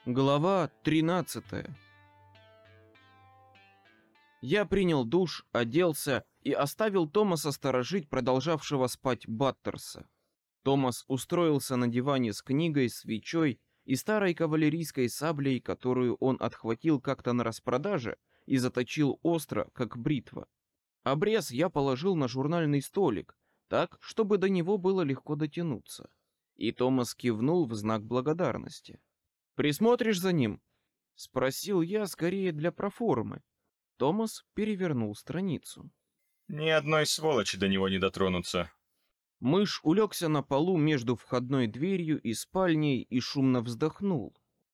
Глава 13. Я принял душ, оделся и оставил Томаса сторожить продолжавшего спать Баттерса. Томас устроился на диване с книгой, свечой и старой кавалерийской саблей, которую он отхватил как-то на распродаже и заточил остро, как бритва. Обрез я положил на журнальный столик, так, чтобы до него было легко дотянуться. И Томас кивнул в знак благодарности. «Присмотришь за ним?» — спросил я скорее для проформы. Томас перевернул страницу. Ни одной сволочи до него не дотронуться. Мышь улегся на полу между входной дверью и спальней и шумно вздохнул.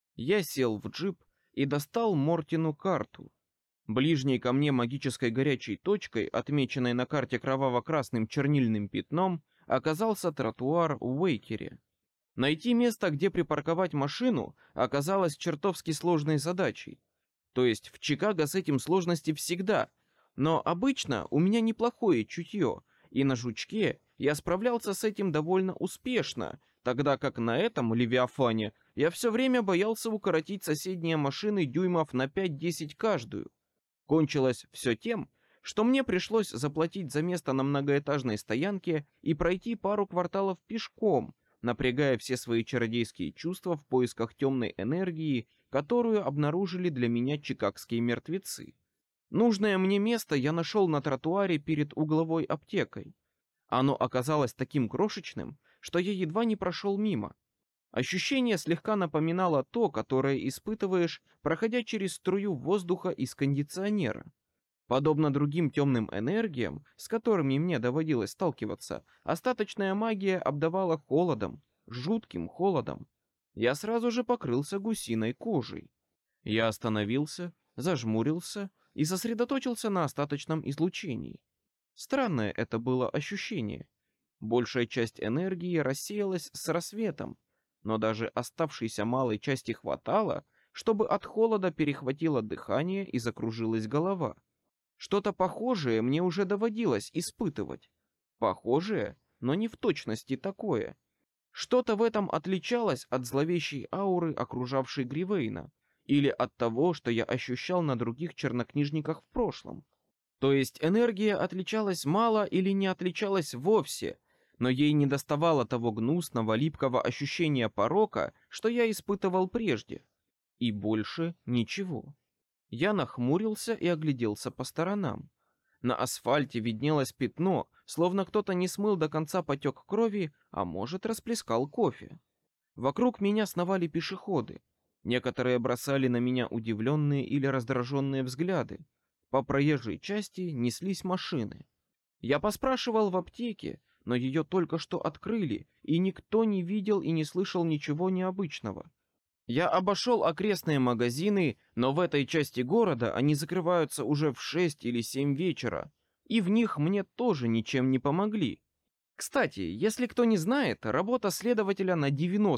Я сел в джип и достал Мортину карту. Ближней ко мне магической горячей точкой, отмеченной на карте кроваво-красным чернильным пятном, оказался тротуар в Уэйкере. Найти место, где припарковать машину, оказалось чертовски сложной задачей. То есть в Чикаго с этим сложности всегда, но обычно у меня неплохое чутье, и на Жучке я справлялся с этим довольно успешно, тогда как на этом Левиафане я все время боялся укоротить соседние машины дюймов на 5-10 каждую. Кончилось все тем, что мне пришлось заплатить за место на многоэтажной стоянке и пройти пару кварталов пешком, напрягая все свои чародейские чувства в поисках темной энергии, которую обнаружили для меня чикагские мертвецы. Нужное мне место я нашел на тротуаре перед угловой аптекой. Оно оказалось таким крошечным, что я едва не прошел мимо. Ощущение слегка напоминало то, которое испытываешь, проходя через струю воздуха из кондиционера. Подобно другим темным энергиям, с которыми мне доводилось сталкиваться, остаточная магия обдавала холодом, жутким холодом. Я сразу же покрылся гусиной кожей. Я остановился, зажмурился и сосредоточился на остаточном излучении. Странное это было ощущение. Большая часть энергии рассеялась с рассветом, но даже оставшейся малой части хватало, чтобы от холода перехватило дыхание и закружилась голова. Что-то похожее мне уже доводилось испытывать. Похожее, но не в точности такое. Что-то в этом отличалось от зловещей ауры, окружавшей Гривейна, или от того, что я ощущал на других чернокнижниках в прошлом. То есть энергия отличалась мало или не отличалась вовсе, но ей не доставало того гнусного, липкого ощущения порока, что я испытывал прежде. И больше ничего. Я нахмурился и огляделся по сторонам. На асфальте виднелось пятно, словно кто-то не смыл до конца потек крови, а может, расплескал кофе. Вокруг меня сновали пешеходы. Некоторые бросали на меня удивленные или раздраженные взгляды. По проезжей части неслись машины. Я поспрашивал в аптеке, но ее только что открыли, и никто не видел и не слышал ничего необычного. Я обошел окрестные магазины, но в этой части города они закрываются уже в 6 или 7 вечера, и в них мне тоже ничем не помогли. Кстати, если кто не знает, работа следователя на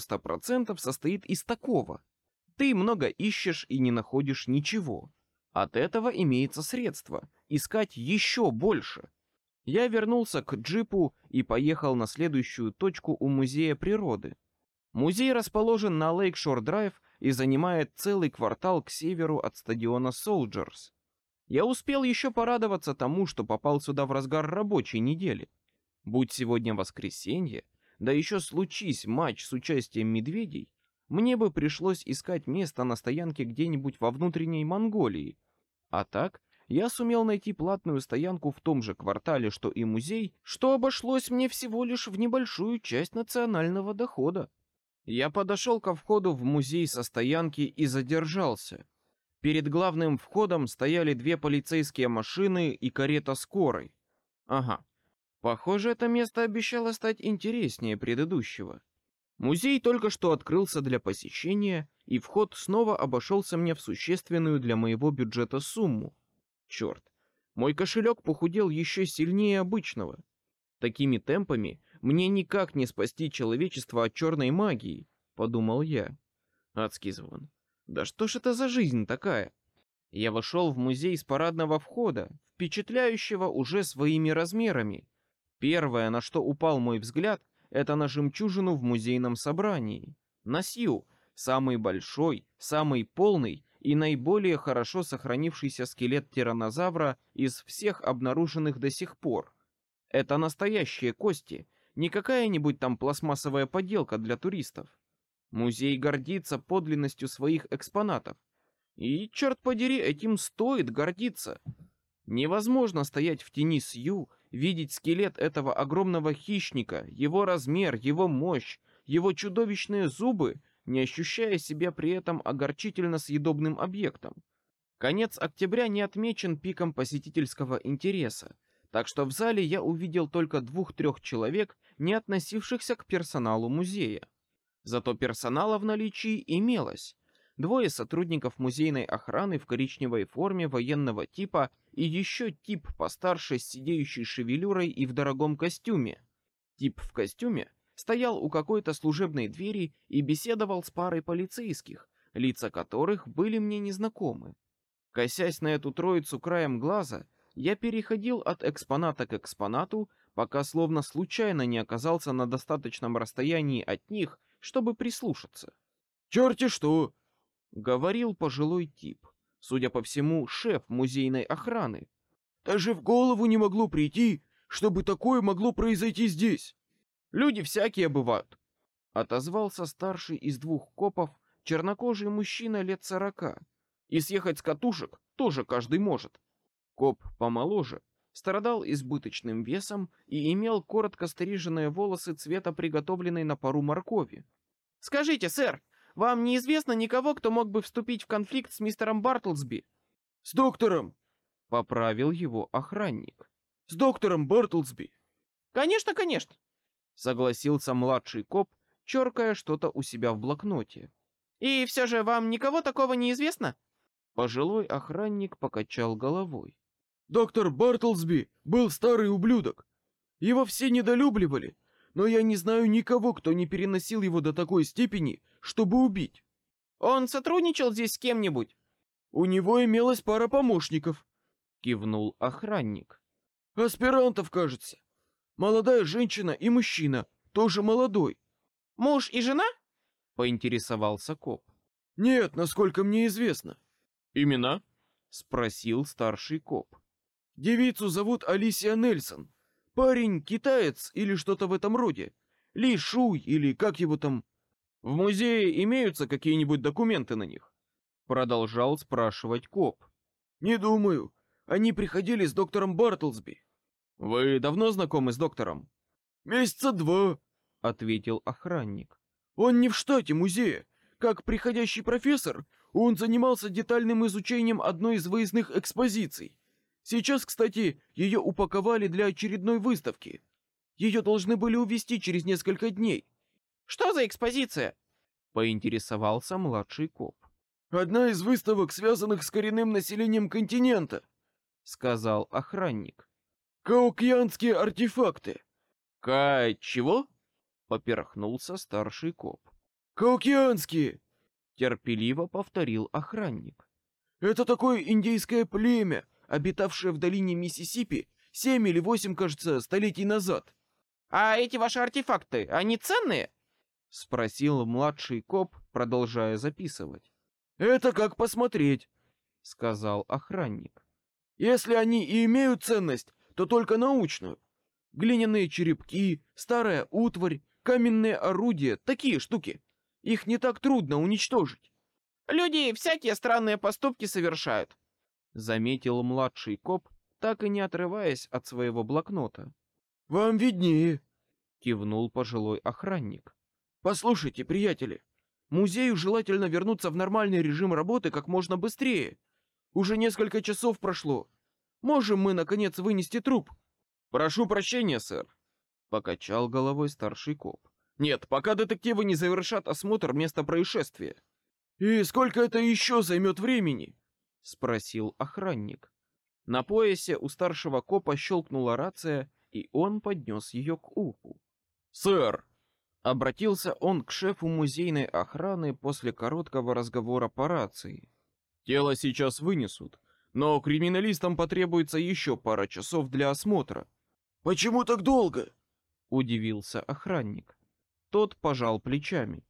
90% состоит из такого. Ты много ищешь и не находишь ничего. От этого имеется средство искать еще больше. Я вернулся к джипу и поехал на следующую точку у музея природы. Музей расположен на Лейкшор-драйв и занимает целый квартал к северу от стадиона Солджерс. Я успел еще порадоваться тому, что попал сюда в разгар рабочей недели. Будь сегодня воскресенье, да еще случись матч с участием медведей, мне бы пришлось искать место на стоянке где-нибудь во внутренней Монголии. А так, я сумел найти платную стоянку в том же квартале, что и музей, что обошлось мне всего лишь в небольшую часть национального дохода. Я подошел ко входу в музей со стоянки и задержался. Перед главным входом стояли 2 полицейские машины и карета скорой. Ага, похоже, это место обещало стать интереснее предыдущего. Музей только что открылся для посещения, и вход снова обошелся мне в существенную для моего бюджета сумму. Черт, мой кошелек похудел еще сильнее обычного. Такими темпами мне никак не спасти человечество от черной магии, подумал я. Адский звон. Да что ж это за жизнь такая? Я вошел в музей с парадного входа, впечатляющего уже своими размерами. Первое, на что упал мой взгляд, это на жемчужину в музейном собрании. На Сью, Самый большой, самый полный и наиболее хорошо сохранившийся скелет тираннозавра из всех обнаруженных до сих пор. Это настоящие кости, не какая-нибудь там пластмассовая поделка для туристов. Музей гордится подлинностью своих экспонатов. И, черт подери, этим стоит гордиться. Невозможно стоять в тени Сью, видеть скелет этого огромного хищника, его размер, его мощь, его чудовищные зубы, не ощущая себя при этом огорчительно съедобным объектом. Конец октября не отмечен пиком посетительского интереса, так что в зале я увидел только 2-3 человек, не относившихся к персоналу музея. Зато персонала в наличии имелось. 2 сотрудников музейной охраны в коричневой форме военного типа и еще тип постарше с сидеющей шевелюрой и в дорогом костюме. Тип в костюме стоял у какой-то служебной двери и беседовал с парой полицейских, лица которых были мне незнакомы. Косясь на эту троицу краем глаза, я переходил от экспоната к экспонату, пока словно случайно не оказался на достаточном расстоянии от них, чтобы прислушаться. «Черти что!» — говорил пожилой тип, судя по всему, шеф музейной охраны. «Даже в голову не могло прийти, чтобы такое могло произойти здесь!» «Люди всякие бывают!» — отозвался старший из 2 копов, чернокожий мужчина лет 40. «И съехать с катушек тоже каждый может». Коп помоложе страдал избыточным весом и имел коротко стриженные волосы цвета приготовленной на пару моркови. «Скажите, сэр, вам неизвестно никого, кто мог бы вступить в конфликт с мистером Бартлсби?» «С доктором!» — поправил его охранник. «С доктором Бартлсби!» «Конечно, конечно!» — согласился младший коп, черкая что-то у себя в блокноте. «И все же вам никого такого не известно?» Пожилой охранник покачал головой. «Доктор Бартлсби был старый ублюдок. Его все недолюбливали, но я не знаю никого, кто не переносил его до такой степени, чтобы убить. Он сотрудничал здесь с кем-нибудь?» «У него имелась пара помощников», — кивнул охранник. «Аспирантов, кажется. Молодая женщина и мужчина, тоже молодой». «Муж и жена?» — поинтересовался коп. «Нет, насколько мне известно». «Имена?» — спросил старший коп. «Девицу зовут Алисия Нельсон. Парень китаец или что-то в этом роде. Ли Шуй или как его там. В музее имеются какие-нибудь документы на них?» Продолжал спрашивать коп. «Не думаю. Они приходили с доктором Бартлсби». «Вы давно знакомы с доктором?» «Месяца 2», — ответил охранник. «Он не в штате музея. Как приходящий профессор, он занимался детальным изучением одной из выездных экспозиций. Сейчас, кстати, ее упаковали для очередной выставки. Ее должны были увезти через несколько дней». «Что за экспозиция?» — поинтересовался младший коп. «Одна из выставок, связанных с коренным населением континента», — сказал охранник. «Каокьянские артефакты». «Чего?» — поперхнулся старший коп. «Каокьянские», — терпеливо повторил охранник. «Это такое индейское племя, обитавшее в долине Миссисипи 7 или 8, кажется, столетий назад». «А эти ваши артефакты, они ценные?» — спросил младший коп, продолжая записывать. «Это как посмотреть», — сказал охранник. «Если они и имеют ценность, то только научную. Глиняные черепки, старая утварь, каменные орудия, такие штуки. Их не так трудно уничтожить». «Люди всякие странные поступки совершают», — заметил младший коп, так и не отрываясь от своего блокнота. «Вам виднее», — кивнул пожилой охранник. «Послушайте, приятели, музею желательно вернуться в нормальный режим работы как можно быстрее. Уже несколько часов прошло. Можем мы, наконец, вынести труп?» «Прошу прощения, сэр», — покачал головой старший коп. «Нет, пока детективы не завершат осмотр места происшествия». «И сколько это еще займет времени?» — спросил охранник. На поясе у старшего копа щелкнула рация, и он поднес ее к уху. «Сэр!» — обратился он к шефу музейной охраны после короткого разговора по рации. «Тело сейчас вынесут, но криминалистам потребуется еще пара часов для осмотра». «Почему так долго?» — удивился охранник. Тот пожал плечами.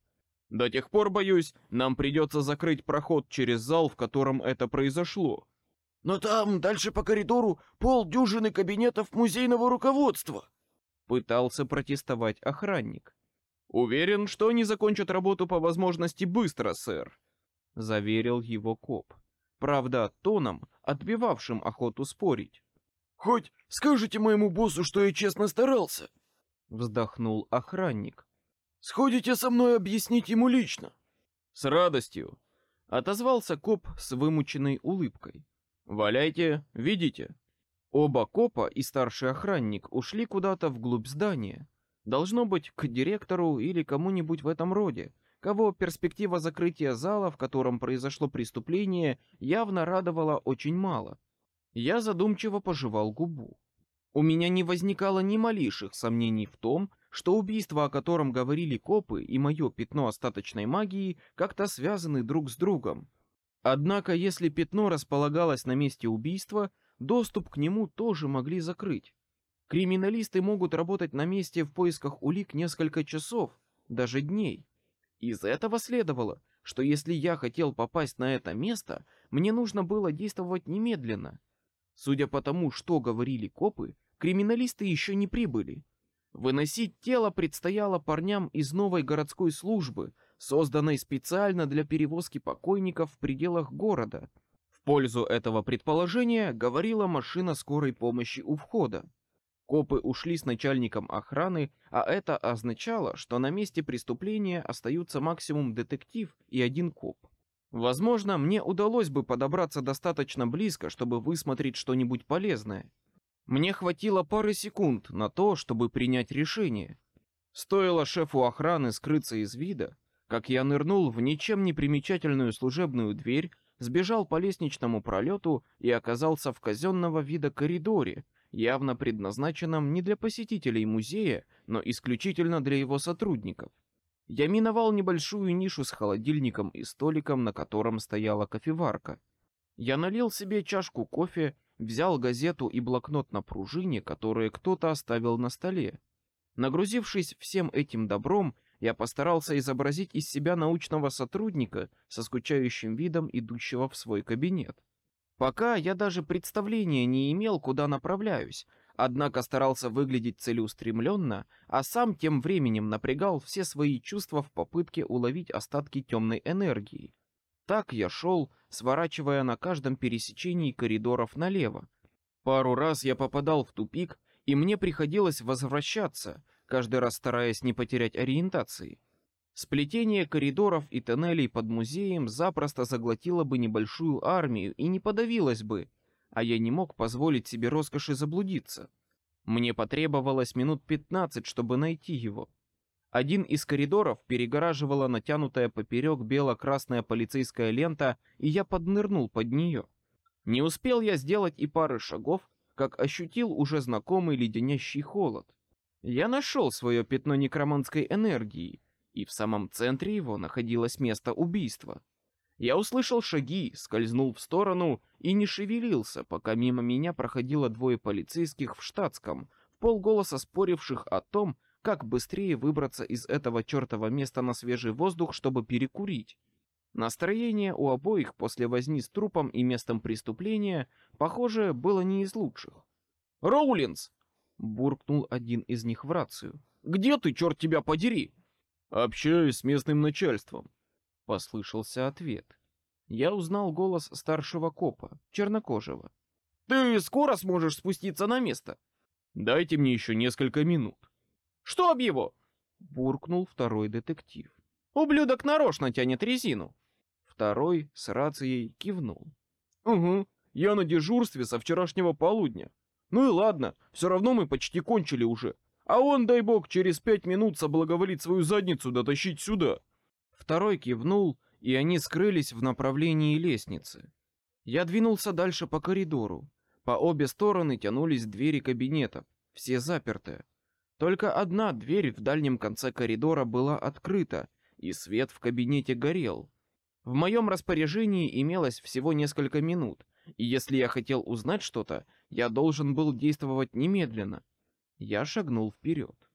До тех пор, боюсь, нам придется закрыть проход через зал, в котором это произошло. Но там, дальше по коридору, полдюжины кабинетов музейного руководства. Пытался протестовать охранник. Уверен, что они закончат работу по возможности быстро, сэр, заверил его коп. Правда, тоном, отбивавшим охоту спорить. Хоть скажите моему боссу, что я честно старался. Вздохнул охранник. Сходите со мной объяснить ему лично. С радостью, отозвался коп с вымученной улыбкой. Валяйте, видите? Оба копа и старший охранник ушли куда-то вглубь здания. Должно быть, к директору или кому-нибудь в этом роде, кого перспектива закрытия зала, в котором произошло преступление, явно радовала очень мало. Я задумчиво пожевал губу. У меня не возникало ни малейших сомнений в том, что убийство, о котором говорили копы, и мое пятно остаточной магии как-то связаны друг с другом. Однако, если пятно располагалось на месте убийства, доступ к нему тоже могли закрыть. Криминалисты могут работать на месте в поисках улик несколько часов, даже дней. Из этого следовало, что если я хотел попасть на это место, мне нужно было действовать немедленно. Судя по тому, что говорили копы, криминалисты еще не прибыли. Выносить тело предстояло парням из новой городской службы, созданной специально для перевозки покойников в пределах города. В пользу этого предположения говорила машина скорой помощи у входа. Копы ушли с начальником охраны, а это означало, что на месте преступления остаются максимум детектив и один коп. Возможно, мне удалось бы подобраться достаточно близко, чтобы высмотреть что-нибудь полезное. Мне хватило пары секунд на то, чтобы принять решение. Стоило шефу охраны скрыться из вида, как я нырнул в ничем не примечательную служебную дверь, сбежал по лестничному пролету и оказался в казенного вида коридоре, явно предназначенном не для посетителей музея, но исключительно для его сотрудников. Я миновал небольшую нишу с холодильником и столиком, на котором стояла кофеварка. Я налил себе чашку кофе, взял газету и блокнот на пружине, которые кто-то оставил на столе. Нагрузившись всем этим добром, я постарался изобразить из себя научного сотрудника со скучающим видом, идущего в свой кабинет. Пока я даже представления не имел, куда направляюсь, однако старался выглядеть целеустремленно, а сам тем временем напрягал все свои чувства в попытке уловить остатки темной энергии. Так я шел, сворачивая на каждом пересечении коридоров налево. Пару раз я попадал в тупик, и мне приходилось возвращаться, каждый раз стараясь не потерять ориентации. Сплетение коридоров и тоннелей под музеем запросто заглотило бы небольшую армию и не подавилось бы, а я не мог позволить себе роскоши заблудиться. Мне потребовалось минут 15, чтобы найти его. Один из коридоров перегораживала натянутая поперек бело-красная полицейская лента, и я поднырнул под нее. Не успел я сделать и пары шагов, как ощутил уже знакомый леденящий холод. Я нашел свое пятно некроманской энергии, и в самом центре его находилось место убийства. Я услышал шаги, скользнул в сторону и не шевелился, пока мимо меня проходило двое полицейских в штатском, вполголоса споривших о том, как быстрее выбраться из этого чертова места на свежий воздух, чтобы перекурить. Настроение у обоих после возни с трупом и местом преступления, похоже, было не из лучших. «Роулинс!» — буркнул один из них в рацию. «Где ты, черт тебя подери?» «Общаюсь с местным начальством», — послышался ответ. Я узнал голос старшего копа, чернокожего. «Ты скоро сможешь спуститься на место?» «Дайте мне еще несколько минут». «Чтоб его!» — буркнул второй детектив. «Ублюдок нарочно тянет резину». Второй с рацией кивнул. «Угу, я на дежурстве со вчерашнего полудня. Ну и ладно, все равно мы почти кончили уже. А он, дай бог, через 5 минут соблаговолит свою задницу дотащить сюда». Второй кивнул, и они скрылись в направлении лестницы. Я двинулся дальше по коридору. По обе стороны тянулись двери кабинетов, все запертые. Только одна дверь в дальнем конце коридора была открыта, и свет в кабинете горел. В моем распоряжении имелось всего несколько минут, и если я хотел узнать что-то, я должен был действовать немедленно. Я шагнул вперед.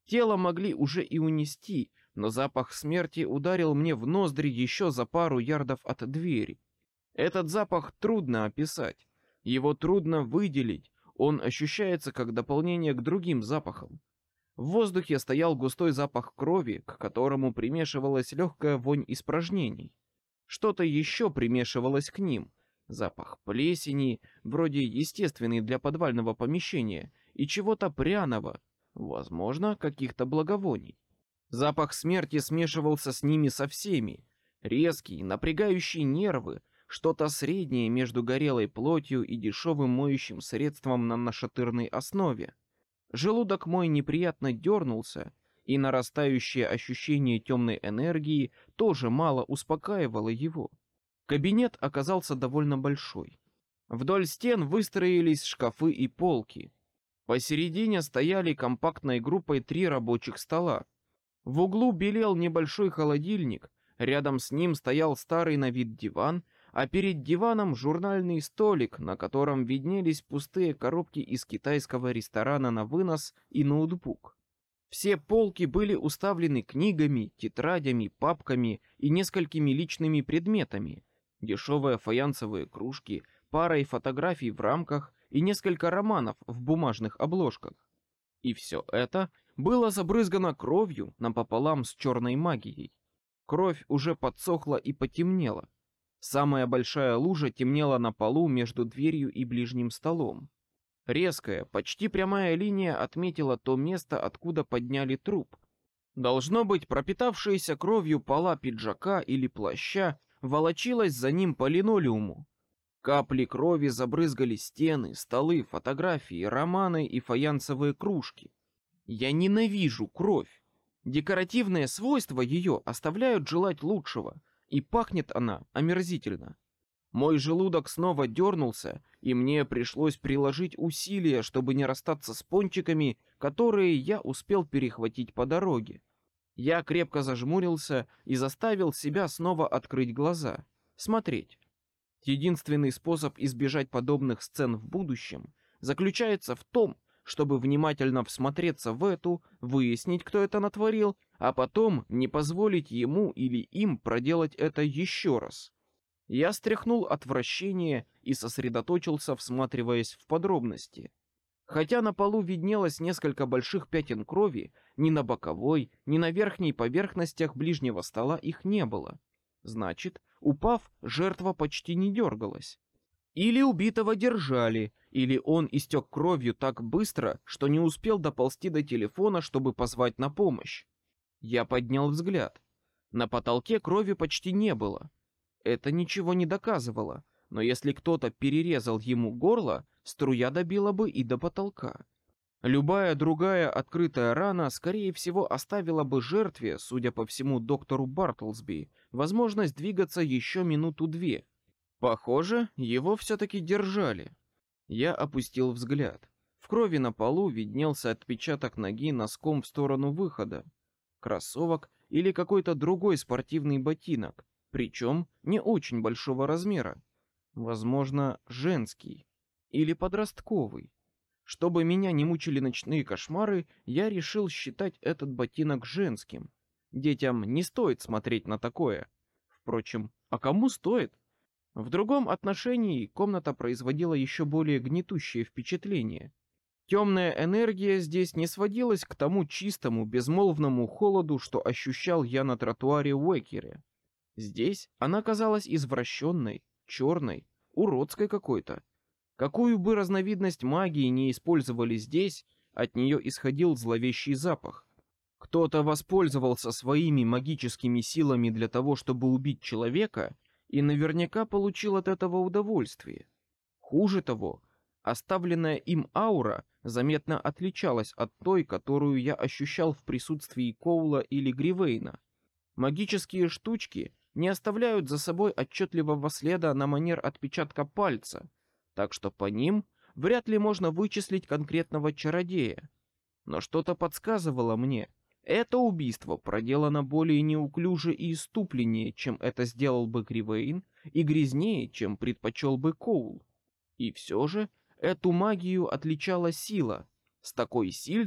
Тело могли уже и унести, но запах смерти ударил мне в ноздри еще за пару ярдов от двери. Этот запах трудно описать, его трудно выделить, он ощущается как дополнение к другим запахам. В воздухе стоял густой запах крови, к которому примешивалась легкая вонь испражнений. Что-то еще примешивалось к ним. Запах плесени, вроде естественный для подвального помещения, и чего-то пряного, возможно, каких-то благовоний. Запах смерти смешивался с ними со всеми. Резкий, напрягающий нервы, что-то среднее между горелой плотью и дешевым моющим средством на нашатырной основе. Желудок мой неприятно дернулся, и нарастающее ощущение темной энергии тоже мало успокаивало его. Кабинет оказался довольно большой. Вдоль стен выстроились шкафы и полки. Посередине стояли компактной группой 3 рабочих стола. В углу белел небольшой холодильник, рядом с ним стоял старый на вид диван, а перед диваном журнальный столик, на котором виднелись пустые коробки из китайского ресторана на вынос и ноутбук. Все полки были уставлены книгами, тетрадями, папками и несколькими личными предметами. Дешевые фаянсовые кружки, парой фотографий в рамках и несколько романов в бумажных обложках. И все это было забрызгано кровью напополам с черной магией. Кровь уже подсохла и потемнела. Самая большая лужа темнела на полу между дверью и ближним столом. Резкая, почти прямая линия отметила то место, откуда подняли труп. Должно быть, пропитавшаяся кровью пола пиджака или плаща волочилась за ним по линолеуму. Капли крови забрызгали стены, столы, фотографии, романы и фаянсовые кружки. Я ненавижу кровь. Декоративные свойства ее оставляют желать лучшего, и пахнет она омерзительно. Мой желудок снова дернулся, и мне пришлось приложить усилия, чтобы не расстаться с пончиками, которые я успел перехватить по дороге. Я крепко зажмурился и заставил себя снова открыть глаза, смотреть. Единственный способ избежать подобных сцен в будущем заключается в том, чтобы внимательно всмотреться в эту, выяснить, кто это натворил, а потом не позволить ему или им проделать это еще раз. Я стряхнул отвращение и сосредоточился, всматриваясь в подробности. Хотя на полу виднелось несколько больших пятен крови, ни на боковой, ни на верхней поверхностях ближнего стола их не было. Значит, упав, жертва почти не дергалась. Или убитого держали, или он истек кровью так быстро, что не успел доползти до телефона, чтобы позвать на помощь. Я поднял взгляд. На потолке крови почти не было. Это ничего не доказывало, но если кто-то перерезал ему горло, струя добила бы и до потолка. Любая другая открытая рана, скорее всего, оставила бы жертве, судя по всему доктору Бартлсби, возможность двигаться еще минуту-две. Похоже, его все-таки держали. Я опустил взгляд. В крови на полу виднелся отпечаток ноги носком в сторону выхода. Кроссовок или какой-то другой спортивный ботинок, причем не очень большого размера. Возможно, женский или подростковый. Чтобы меня не мучили ночные кошмары, я решил считать этот ботинок женским. Детям не стоит смотреть на такое. Впрочем, а кому стоит? В другом отношении комната производила еще более гнетущее впечатление. Темная энергия здесь не сводилась к тому чистому, безмолвному холоду, что ощущал я на тротуаре в Уэкере. Здесь она казалась извращенной, черной, уродской какой-то. Какую бы разновидность магии не использовали здесь, от нее исходил зловещий запах. Кто-то воспользовался своими магическими силами для того, чтобы убить человека, и наверняка получил от этого удовольствие. Хуже того, оставленная им аура заметно отличалась от той, которую я ощущал в присутствии Коула или Гривейна. Магические штучки не оставляют за собой отчетливого следа на манер отпечатка пальца, так что по ним вряд ли можно вычислить конкретного чародея. Но что-то подсказывало мне, это убийство проделано более неуклюже и исступленнее, чем это сделал бы Гривейн, и грязнее, чем предпочел бы Коул. И все же эту магию отличала сила. С такой сильной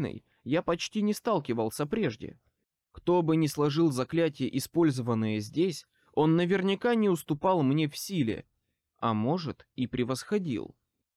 я почти не сталкивался прежде. Кто бы ни сложил заклятие, использованное здесь, он наверняка не уступал мне в силе, а может и превосходил.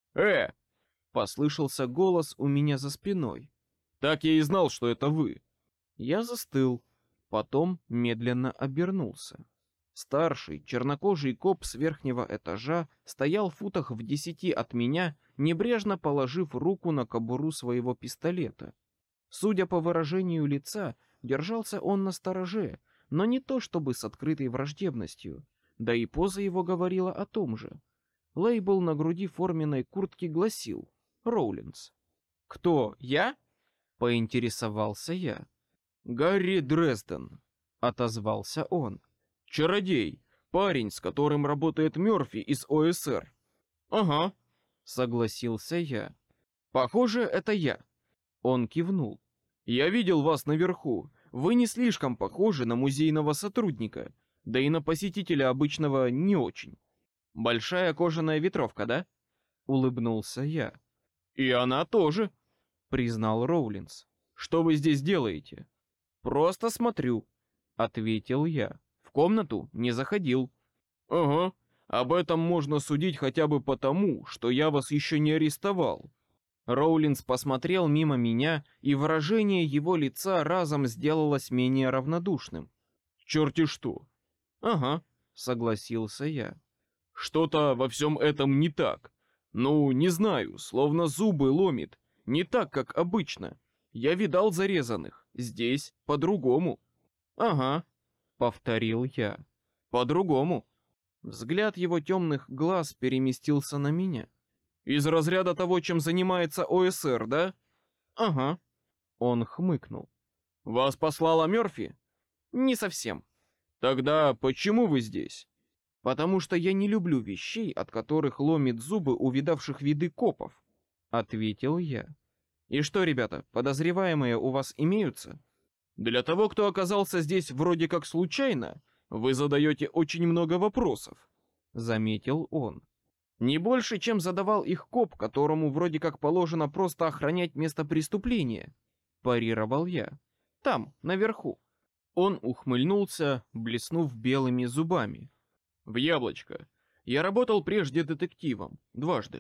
Послышался голос у меня за спиной. Так я и знал, что это вы. Я застыл, потом медленно обернулся. Старший, чернокожий коп с верхнего этажа стоял в футах в 10 от меня, небрежно положив руку на кобуру своего пистолета. Судя по выражению лица, держался он настороже, но не то чтобы с открытой враждебностью, да и поза его говорила о том же. Лейбл на груди форменной куртки гласил «Роулинс». «Кто, я?» — поинтересовался я. «Гарри Дрезден», — отозвался он. «Чародей, парень, с которым работает Мёрфи из ОСР». «Ага», — согласился я. «Похоже, это я». Он кивнул. «Я видел вас наверху. Вы не слишком похожи на музейного сотрудника, да и на посетителя обычного не очень». «Большая кожаная ветровка, да?» — улыбнулся я. «И она тоже», — признал Роулинс. «Что вы здесь делаете?» «Просто смотрю», — ответил я. «В комнату не заходил». «Ага, об этом можно судить хотя бы потому, что я вас еще не арестовал». Роулинс посмотрел мимо меня, и выражение его лица разом сделалось менее равнодушным. «Черти что!» «Ага», — согласился я. «Что-то во всем этом не так. Ну, не знаю, словно зубы ломит. Не так, как обычно. Я видал зарезанных. Здесь по-другому». «Ага», — повторил я. «По-другому». Взгляд его темных глаз переместился на меня. «Из разряда того, чем занимается ОСР, да?» «Ага». Он хмыкнул. «Вас послала Мёрфи?» «Не совсем». «Тогда почему вы здесь?» «Потому что я не люблю вещей, от которых ломит зубы увидавших виды копов», — ответил я. «И что, ребята, подозреваемые у вас имеются?» «Для того, кто оказался здесь вроде как случайно, вы задаете очень много вопросов», — заметил он. «Не больше, чем задавал их коп, которому вроде как положено просто охранять место преступления», — парировал я. «Там, наверху». Он ухмыльнулся, блеснув белыми зубами. «В яблочко. Я работал прежде детективом, дважды».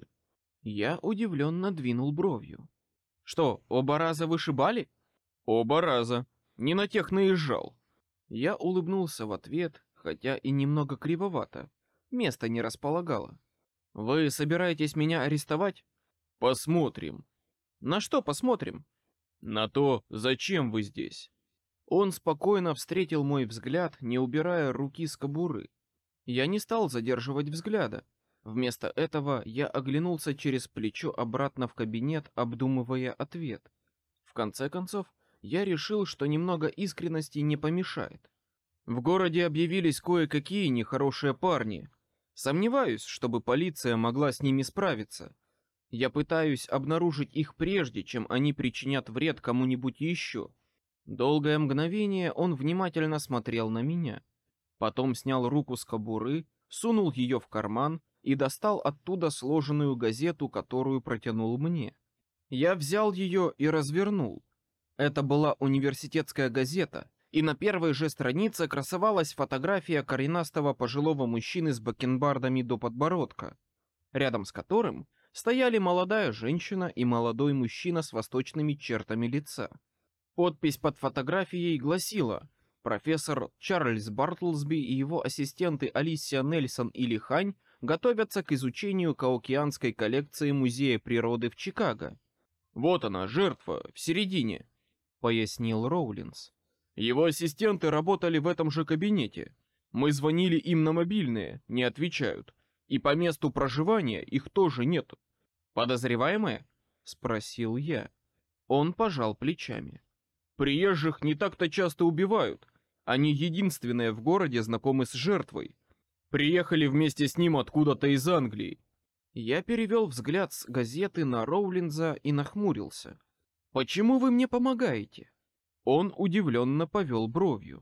Я удивленно двинул бровью. «Что, оба раза вышибали?» «Оба раза. Не на тех наезжал». Я улыбнулся в ответ, хотя и немного кривовато. Место не располагало. «Вы собираетесь меня арестовать?» «Посмотрим». «На что посмотрим?» «На то, зачем вы здесь». Он спокойно встретил мой взгляд, не убирая руки с кобуры. Я не стал задерживать взгляда. Вместо этого я оглянулся через плечо обратно в кабинет, обдумывая ответ. В конце концов, я решил, что немного искренности не помешает. В городе объявились кое-какие нехорошие парни. Сомневаюсь, чтобы полиция могла с ними справиться. Я пытаюсь обнаружить их прежде, чем они причинят вред кому-нибудь еще. Долгое мгновение он внимательно смотрел на меня. Потом снял руку с кобуры, сунул ее в карман и достал оттуда сложенную газету, которую протянул мне. Я взял ее и развернул. Это была университетская газета, и на первой же странице красовалась фотография коренастого пожилого мужчины с бакенбардами до подбородка, рядом с которым стояли молодая женщина и молодой мужчина с восточными чертами лица. Подпись под фотографией гласила: профессор Чарльз Бартлсби и его ассистенты Алисия Нельсон и Ли Хань готовятся к изучению каокианской коллекции Музея природы в Чикаго. «Вот она, жертва, в середине», — пояснил Роулинс. «Его ассистенты работали в этом же кабинете. Мы звонили им на мобильные, не отвечают. И по месту проживания их тоже нет». «Подозреваемые?» — спросил я. Он пожал плечами. «Приезжих не так-то часто убивают. Они единственные в городе знакомы с жертвой. Приехали вместе с ним откуда-то из Англии». Я перевел взгляд с газеты на Роулинза и нахмурился. «Почему вы мне помогаете?» Он удивленно повел бровью.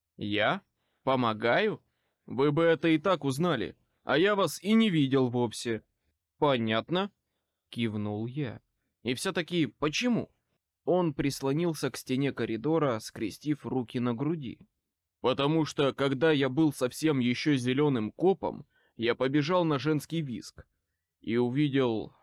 «Я? Помогаю? Вы бы это и так узнали, а я вас и не видел вовсе». «Понятно», — кивнул я. «И все-таки почему?» Он прислонился к стене коридора, скрестив руки на груди. Потому что, когда я был совсем еще зеленым копом, я побежал на женский визг и увидел...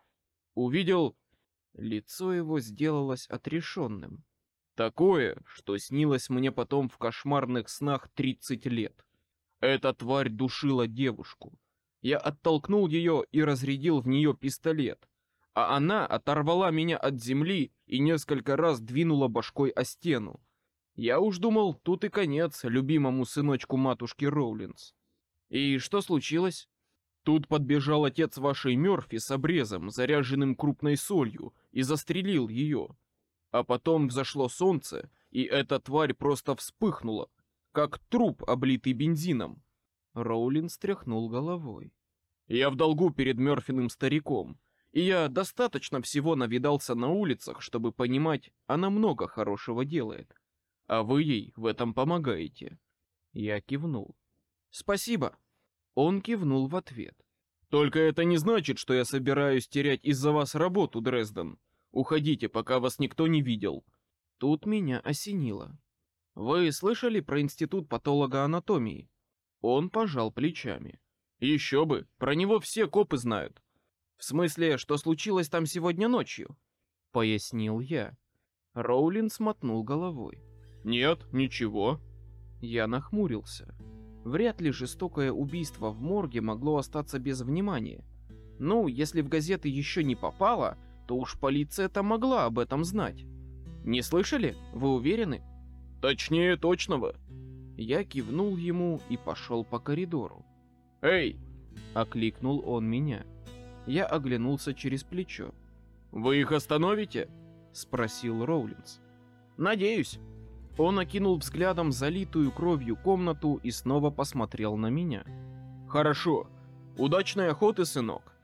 Лицо его сделалось отрешенным. Такое, что снилось мне потом в кошмарных снах 30 лет. Эта тварь душила девушку. Я оттолкнул ее и разрядил в нее пистолет, а она оторвала меня от земли и несколько раз двинула башкой о стену. Я уж думал, тут и конец любимому сыночку матушки Роулинс. И что случилось? Тут подбежал отец вашей Мёрфи с обрезом, заряженным крупной солью, и застрелил ее. А потом взошло солнце, и эта тварь просто вспыхнула, как труп, облитый бензином. Роулин стряхнул головой. Я в долгу перед Мёрфиным стариком, и я достаточно всего навидался на улицах, чтобы понимать, она много хорошего делает. А вы ей в этом помогаете. Я кивнул. Спасибо. Он кивнул в ответ. Только это не значит, что я собираюсь терять из-за вас работу, Дрезден. Уходите, пока вас никто не видел. Тут меня осенило. Вы слышали про институт патологоанатомии? Он пожал плечами. Еще бы, про него все копы знают. В смысле, что случилось там сегодня ночью? Пояснил я. Роулин смотнул головой. Нет, ничего. Я нахмурился. Вряд ли жестокое убийство в морге могло остаться без внимания. Ну, если в газеты еще не попало, то уж полиция-то могла об этом знать. Не слышали? Вы уверены? Точнее точного. Я кивнул ему и пошел по коридору. «Эй!» — окликнул он меня. Я оглянулся через плечо. «Вы их остановите?» — спросил Роулинс. «Надеюсь». Он окинул взглядом залитую кровью комнату и снова посмотрел на меня. «Хорошо. Удачной охоты, сынок.